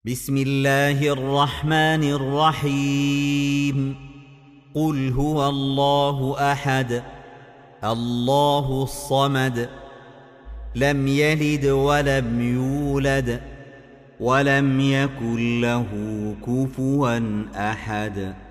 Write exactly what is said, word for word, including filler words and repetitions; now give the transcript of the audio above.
بسم الله الرحمن الرحيم. قل هو الله أحد الله الصمد لم يلد ولم يولد ولم يكن له كفوا أحد.